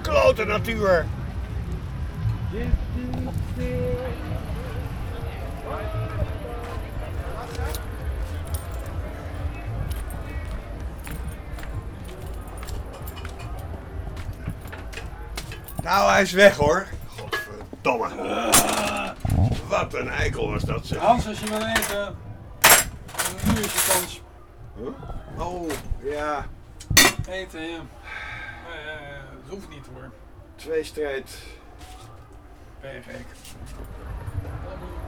klote natuur. Nou, hij is weg hoor. Godverdomme. Wat een eikel was dat zeg. Hans, als je wil eten, nu is je kans. Huh? Oh, ja. Eten, ja. Het hoeft niet hoor. Tweestrijd. Ben je gek.